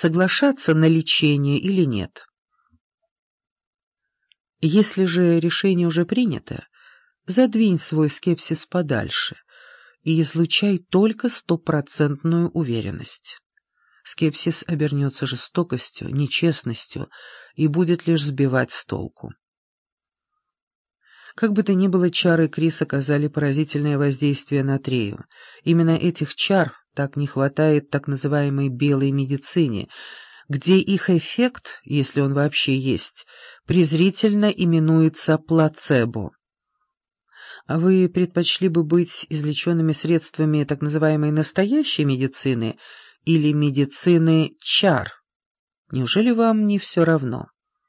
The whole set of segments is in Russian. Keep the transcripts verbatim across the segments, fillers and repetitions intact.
соглашаться на лечение или нет. Если же решение уже принято, задвинь свой скепсис подальше и излучай только стопроцентную уверенность. Скепсис обернется жестокостью, нечестностью и будет лишь сбивать с толку. Как бы то ни было, чары Крис оказали поразительное воздействие на Трею. Именно этих чар так не хватает так называемой белой медицине, где их эффект, если он вообще есть, презрительно именуется плацебо. А вы предпочли бы быть излеченными средствами так называемой настоящей медицины или медицины чар? Неужели вам не все равно?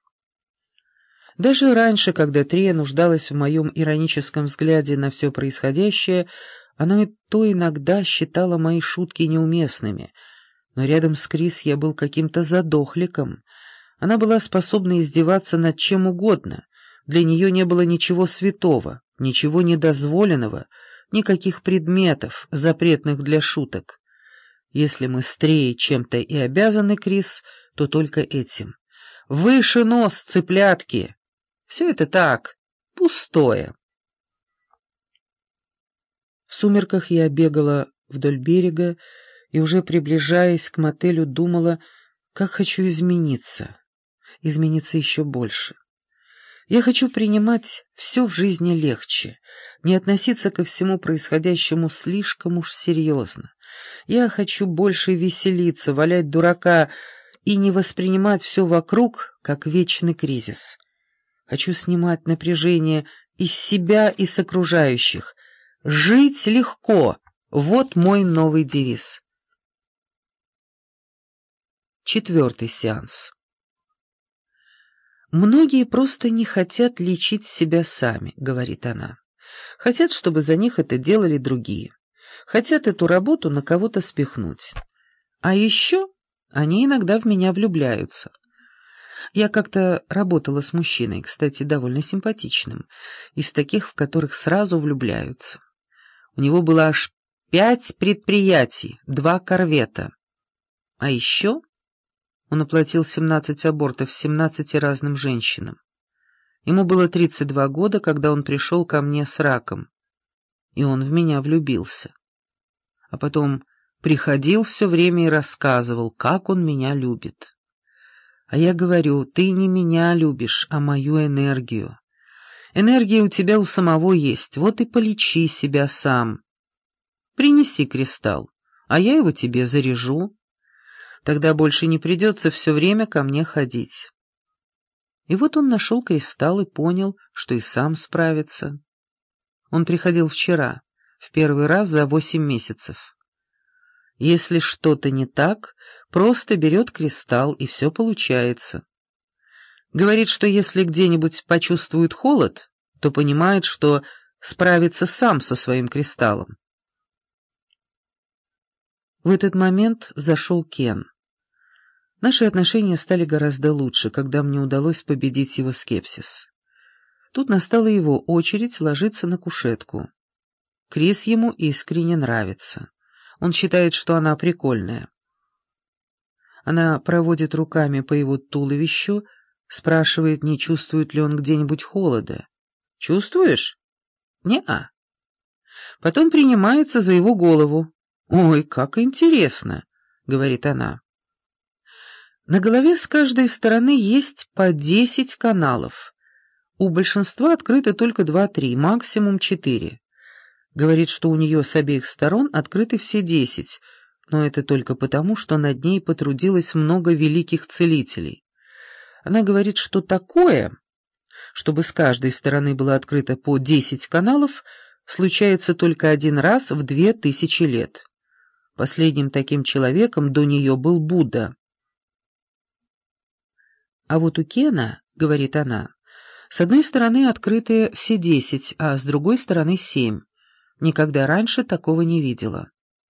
Даже раньше, когда Трея нуждалась в моем ироническом взгляде на все происходящее, она и то иногда считала мои шутки неуместными, но рядом с Крис я был каким-то задохликом. Она была способна издеваться над чем угодно, для нее не было ничего святого, ничего недозволенного, никаких предметов, запретных для шуток. Если мы с Треей чем-то и обязаны Крис, то только этим. «Выше нос, цыплятки!» Все это так, пустое. В сумерках я бегала вдоль берега и, уже приближаясь к мотелю, думала, как хочу измениться, измениться еще больше. Я хочу принимать все в жизни легче, не относиться ко всему происходящему слишком уж серьезно. Я хочу больше веселиться, валять дурака и не воспринимать все вокруг как вечный кризис. Хочу снимать напряжение из себя и с окружающих. Жить легко — вот мой новый девиз. Четвертый сеанс. «Многие просто не хотят лечить себя сами», — говорит она. «Хотят, чтобы за них это делали другие. Хотят эту работу на кого-то спихнуть. А еще они иногда в меня влюбляются. Я как-то работала с мужчиной, кстати, довольно симпатичным, из таких, в которых сразу влюбляются. У него было аж пять предприятий, два корвета. А еще он оплатил семнадцать абортов семнадцати разным женщинам. Ему было тридцать два года, когда он пришел ко мне с раком, и он в меня влюбился. А потом приходил все время и рассказывал, как он меня любит. А я говорю, ты не меня любишь, а мою энергию. Энергия у тебя у самого есть, вот и полечи себя сам. Принеси кристалл, а я его тебе заряжу. Тогда больше не придется все время ко мне ходить». И вот он нашел кристалл и понял, что и сам справится. Он приходил вчера, в первый раз за восемь месяцев. Если что-то не так, просто берет кристалл, и все получается. Говорит, что если где-нибудь почувствует холод, то понимает, что справится сам со своим кристаллом. В этот момент зашел Кен. Наши отношения стали гораздо лучше, когда мне удалось победить его скепсис. Тут настала его очередь ложиться на кушетку. Крис ему искренне нравится. Он считает, что она прикольная. Она проводит руками по его туловищу, спрашивает, не чувствует ли он где-нибудь холода. «Чувствуешь?» «Не-а». Потом принимается за его голову. «Ой, как интересно», — говорит она. На голове с каждой стороны есть по десять каналов. У большинства открыты только два-три, максимум четыре. Говорит, что у нее с обеих сторон открыты все десять, но это только потому, что над ней потрудилось много великих целителей. Она говорит, что такое, чтобы с каждой стороны было открыто по десять каналов, случается только один раз в две тысячи лет. Последним таким человеком до нее был Будда. А вот у Кена, говорит она, с одной стороны открыты все десять, а с другой стороны семь. Никогда раньше такого не видела.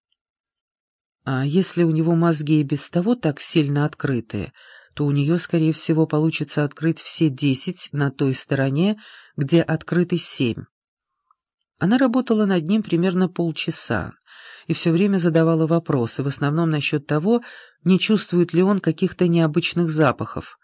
А если у него мозги и без того так сильно открытые, то у нее, скорее всего, получится открыть все десять на той стороне, где открыты семь. Она работала над ним примерно полчаса, и все время задавала вопросы, в основном насчет того, не чувствует ли он каких-то необычных запахов,